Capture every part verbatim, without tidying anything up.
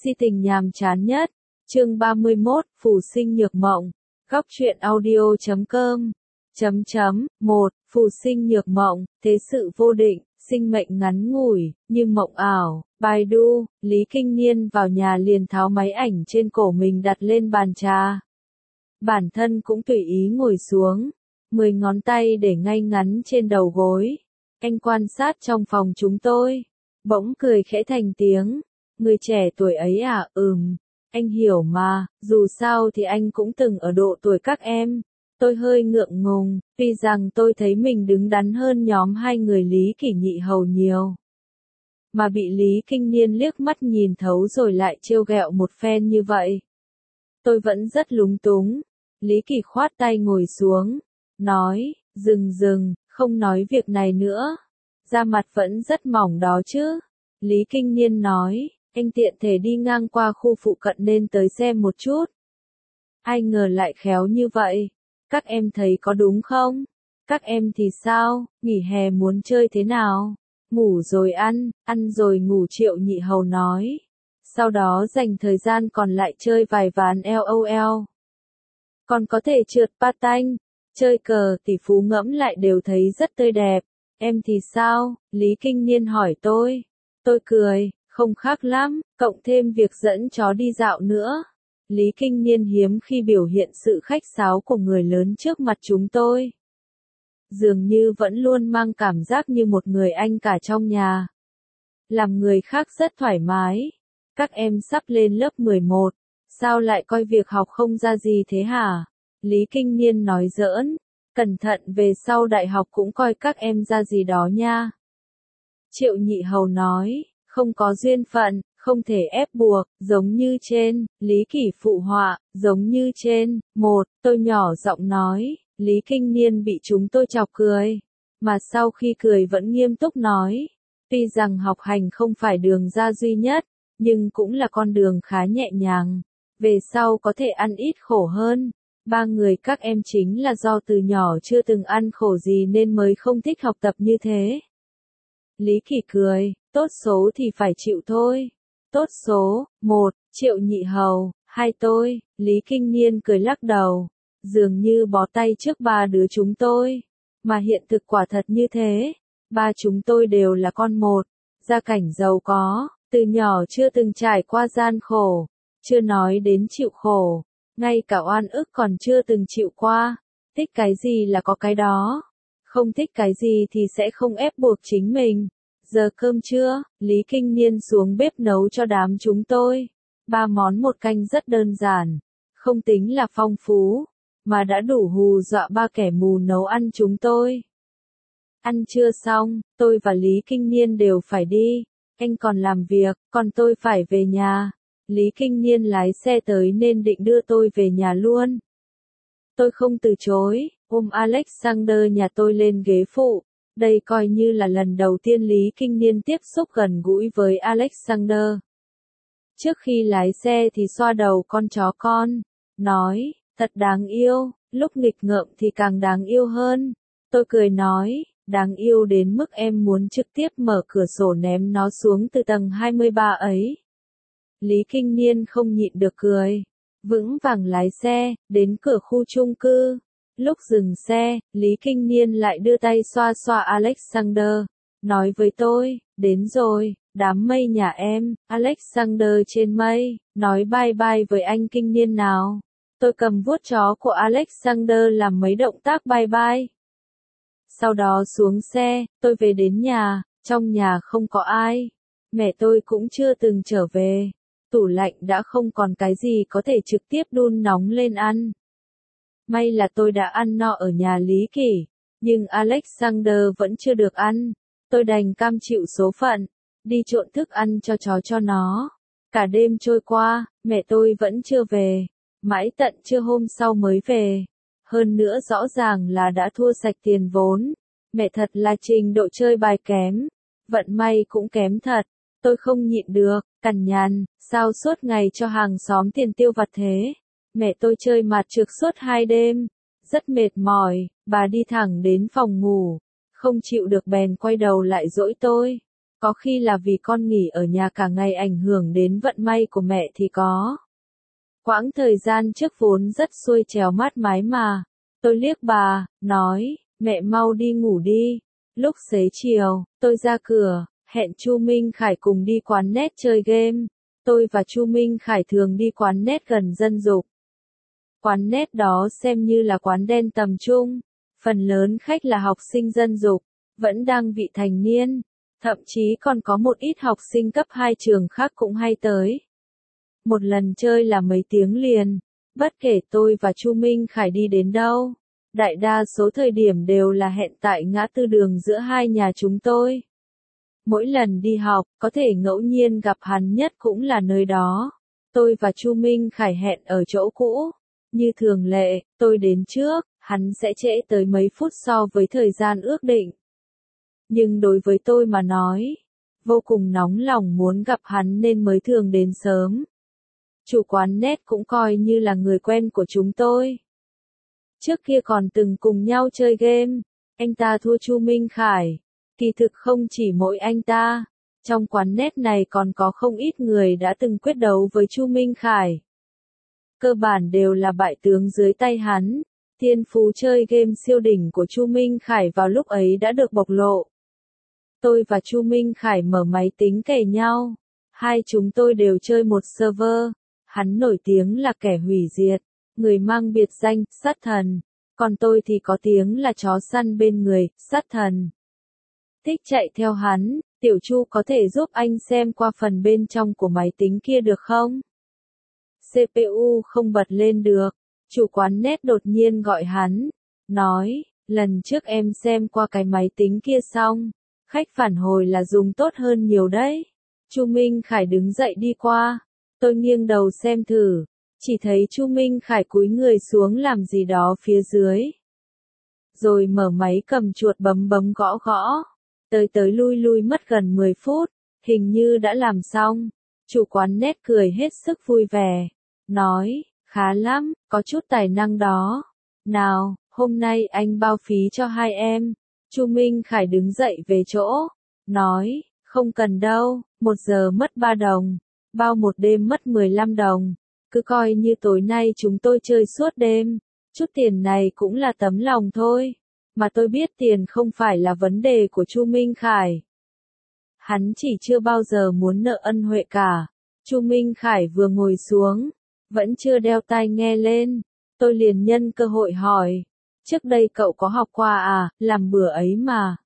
Si tình nhàm chán nhất. Chương ba mươi mốt, Phù sinh nhược mộng. Góc truyện audio chấm com. Chấm chấm, một, Phù sinh nhược mộng, thế sự vô định, sinh mệnh ngắn ngủi, như mộng ảo. Baidu, Lý Kinh Niên vào nhà liền tháo máy ảnh trên cổ mình đặt lên bàn trà. Bản thân cũng tùy ý ngồi xuống, mười ngón tay để ngay ngắn trên đầu gối. Anh quan sát trong phòng chúng tôi, bỗng cười khẽ thành tiếng. Người trẻ tuổi ấy à, ừm, anh hiểu mà, dù sao thì anh cũng từng ở độ tuổi các em. Tôi hơi ngượng ngùng, tuy rằng tôi thấy mình đứng đắn hơn nhóm hai người Lý Kỷ Nhị Hầu nhiều. Mà bị Lý Kinh Niên liếc mắt nhìn thấu rồi lại trêu ghẹo một phen như vậy. Tôi vẫn rất lúng túng. Lý Kỷ khoát tay ngồi xuống, nói, dừng dừng, không nói việc này nữa. Da mặt vẫn rất mỏng đó chứ. Lý Kinh Niên nói, anh tiện thể đi ngang qua khu phụ cận nên tới xem một chút. Ai ngờ lại khéo như vậy. Các em thấy có đúng không? Các em thì sao, nghỉ hè muốn chơi thế nào? Ngủ rồi ăn, ăn rồi ngủ, Triệu Nhị Hầu nói. Sau đó dành thời gian còn lại chơi vài ván LOL. Còn có thể trượt patin, chơi cờ, tỷ phú ngẫm lại đều thấy rất tươi đẹp. Em thì sao? Lý Kinh Niên hỏi tôi. Tôi cười, không khác lắm, cộng thêm việc dẫn chó đi dạo nữa. Lý Kinh Niên hiếm khi biểu hiện sự khách sáo của người lớn trước mặt chúng tôi. Dường như vẫn luôn mang cảm giác như một người anh cả trong nhà. Làm người khác rất thoải mái. Các em sắp lên lớp mười một, sao lại coi việc học không ra gì thế hả? Lý Kinh Niên nói giỡn, cẩn thận về sau đại học cũng coi các em ra gì đó nha. Triệu Nhị Hầu nói, không có duyên phận, không thể ép buộc, giống như trên. Lý Kỷ phụ họa, giống như trên. Một, tôi nhỏ giọng nói. Lý Kinh Niên bị chúng tôi chọc cười, mà sau khi cười vẫn nghiêm túc nói, tuy rằng học hành không phải đường ra duy nhất, nhưng cũng là con đường khá nhẹ nhàng, về sau có thể ăn ít khổ hơn. Ba người các em chính là do từ nhỏ chưa từng ăn khổ gì nên mới không thích học tập như thế. Lý Kỷ cười, tốt số thì phải chịu thôi. Tốt số, một, Triệu Nhị Hầu, hai tôi. Lý Kinh Niên cười lắc đầu, dường như bó tay trước ba đứa chúng tôi. Mà hiện thực quả thật như thế. Ba chúng tôi đều là con một, gia cảnh giàu có, từ nhỏ chưa từng trải qua gian khổ, chưa nói đến chịu khổ, ngay cả oan ức còn chưa từng chịu qua. Thích cái gì là có cái đó, không thích cái gì thì sẽ không ép buộc chính mình. Giờ cơm trưa, Lý Kinh Niên xuống bếp nấu cho đám chúng tôi. Ba món một canh rất đơn giản, không tính là phong phú, mà đã đủ hù dọa ba kẻ mù nấu ăn chúng tôi. Ăn trưa xong, tôi và Lý Kinh Niên đều phải đi. Anh còn làm việc, còn tôi phải về nhà. Lý Kinh Niên lái xe tới nên định đưa tôi về nhà luôn. Tôi không từ chối, ôm Alexander nhà tôi lên ghế phụ. Đây coi như là lần đầu tiên Lý Kinh Niên tiếp xúc gần gũi với Alexander. Trước khi lái xe thì xoa đầu con chó con, nói, thật đáng yêu, lúc nghịch ngợm thì càng đáng yêu hơn. Tôi cười nói, đáng yêu đến mức em muốn trực tiếp mở cửa sổ ném nó xuống từ tầng hai mươi ba ấy. Lý Kinh Niên không nhịn được cười, vững vàng lái xe, đến cửa khu chung cư. Lúc dừng xe, Lý Kinh Niên lại đưa tay xoa xoa Alexander, nói với tôi, đến rồi, đám mây nhà em. Alexander trên mây, nói bye bye với anh Kinh Niên nào. Tôi cầm vuốt chó của Alexander làm mấy động tác bye bye. Sau đó xuống xe, tôi về đến nhà, trong nhà không có ai. Mẹ tôi cũng chưa từng trở về. Tủ lạnh đã không còn cái gì có thể trực tiếp đun nóng lên ăn. May là tôi đã ăn no ở nhà Lý Kỷ, nhưng Alexander vẫn chưa được ăn. Tôi đành cam chịu số phận, đi trộn thức ăn cho chó cho nó. Cả đêm trôi qua, mẹ tôi vẫn chưa về, mãi tận trưa hôm sau mới về. Hơn nữa rõ ràng là đã thua sạch tiền vốn. Mẹ thật là trình độ chơi bài kém, vận may cũng kém thật. Tôi không nhịn được, cằn nhằn, sao suốt ngày cho hàng xóm tiền tiêu vặt thế. Mẹ tôi chơi mặt trược suốt hai đêm, rất mệt mỏi, bà đi thẳng đến phòng ngủ, không chịu được bèn quay đầu lại dỗi tôi. Có khi là vì con nghỉ ở nhà cả ngày ảnh hưởng đến vận may của mẹ thì có. Quãng thời gian trước vốn rất xuôi trèo mát mái mà. Tôi liếc bà, nói, mẹ mau đi ngủ đi. Lúc xế chiều, tôi ra cửa, hẹn Chu Minh Khải cùng đi quán net chơi game. Tôi và Chu Minh Khải thường đi quán net gần dân dục. Quán net đó xem như là quán đen tầm trung. Phần lớn khách là học sinh dân dục, vẫn đang vị thành niên. Thậm chí còn có một ít học sinh cấp hai trường khác cũng hay tới. Một lần chơi là mấy tiếng liền, bất kể tôi và Chu Minh Khải đi đến đâu, đại đa số thời điểm đều là hẹn tại ngã tư đường giữa hai nhà chúng tôi. Mỗi lần đi học, có thể ngẫu nhiên gặp hắn nhất cũng là nơi đó. Tôi và Chu Minh Khải hẹn ở chỗ cũ. Như thường lệ, tôi đến trước, hắn sẽ trễ tới mấy phút so với thời gian ước định. Nhưng đối với tôi mà nói, vô cùng nóng lòng muốn gặp hắn nên mới thường đến sớm. Chủ quán net cũng coi như là người quen của chúng tôi. Trước kia còn từng cùng nhau chơi game, anh ta thua Chu Minh Khải. Kỳ thực không chỉ mỗi anh ta, trong quán net này còn có không ít người đã từng quyết đấu với Chu Minh Khải. Cơ bản đều là bại tướng dưới tay hắn. Thiên phú chơi game siêu đỉnh của Chu Minh Khải vào lúc ấy đã được bộc lộ. Tôi và Chu Minh Khải mở máy tính kề nhau. Hai chúng tôi đều chơi một server. Hắn nổi tiếng là kẻ hủy diệt, người mang biệt danh, sát thần. Còn tôi thì có tiếng là chó săn bên người, sát thần. Thích chạy theo hắn, Tiểu Chu có thể giúp anh xem qua phần bên trong của máy tính kia được không? xê pê u không bật lên được. Chủ quán net đột nhiên gọi hắn, nói, lần trước em xem qua cái máy tính kia xong, khách phản hồi là dùng tốt hơn nhiều đấy. Chu Minh Khải đứng dậy đi qua, tôi nghiêng đầu xem thử, chỉ thấy Chu Minh Khải cúi người xuống làm gì đó phía dưới. Rồi mở máy cầm chuột bấm bấm gõ gõ, tới tới lui lui mất gần mười phút, hình như đã làm xong. Chủ quán net cười hết sức vui vẻ, nói, khá lắm, có chút tài năng đó. Nào, hôm nay anh bao phí cho hai em. Chu Minh Khải đứng dậy về chỗ, nói, không cần đâu, một giờ mất ba đồng, bao một đêm mất mười lăm đồng, cứ coi như tối nay chúng tôi chơi suốt đêm, chút tiền này cũng là tấm lòng thôi, mà tôi biết tiền không phải là vấn đề của Chu Minh Khải. Hắn chỉ chưa bao giờ muốn nợ ân huệ cả. Chu Minh Khải vừa ngồi xuống, vẫn chưa đeo tai nghe lên, tôi liền nhân cơ hội hỏi, trước đây cậu có học qua à, làm bừa ấy mà.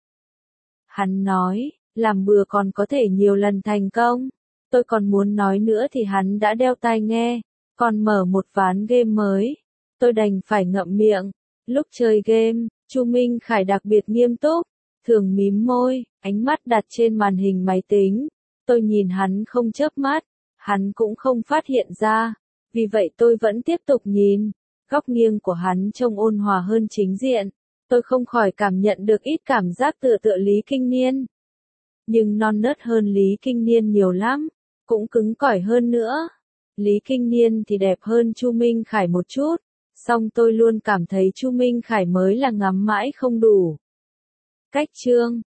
Hắn nói, làm bừa còn có thể nhiều lần thành công. Tôi còn muốn nói nữa thì hắn đã đeo tai nghe, còn mở một ván game mới. Tôi đành phải ngậm miệng. Lúc chơi game, Chu Minh Khải đặc biệt nghiêm túc, thường mím môi, ánh mắt đặt trên màn hình máy tính. Tôi nhìn hắn không chớp mắt, hắn cũng không phát hiện ra, vì vậy tôi vẫn tiếp tục nhìn. Góc nghiêng của hắn trông ôn hòa hơn chính diện, tôi không khỏi cảm nhận được ít cảm giác tựa tựa Lý Kinh Niên. Nhưng non nớt hơn Lý Kinh Niên nhiều lắm, cũng cứng cỏi hơn nữa. Lý Kinh Niên thì đẹp hơn Chu Minh Khải một chút, song tôi luôn cảm thấy Chu Minh Khải mới là ngắm mãi không đủ. Cách chương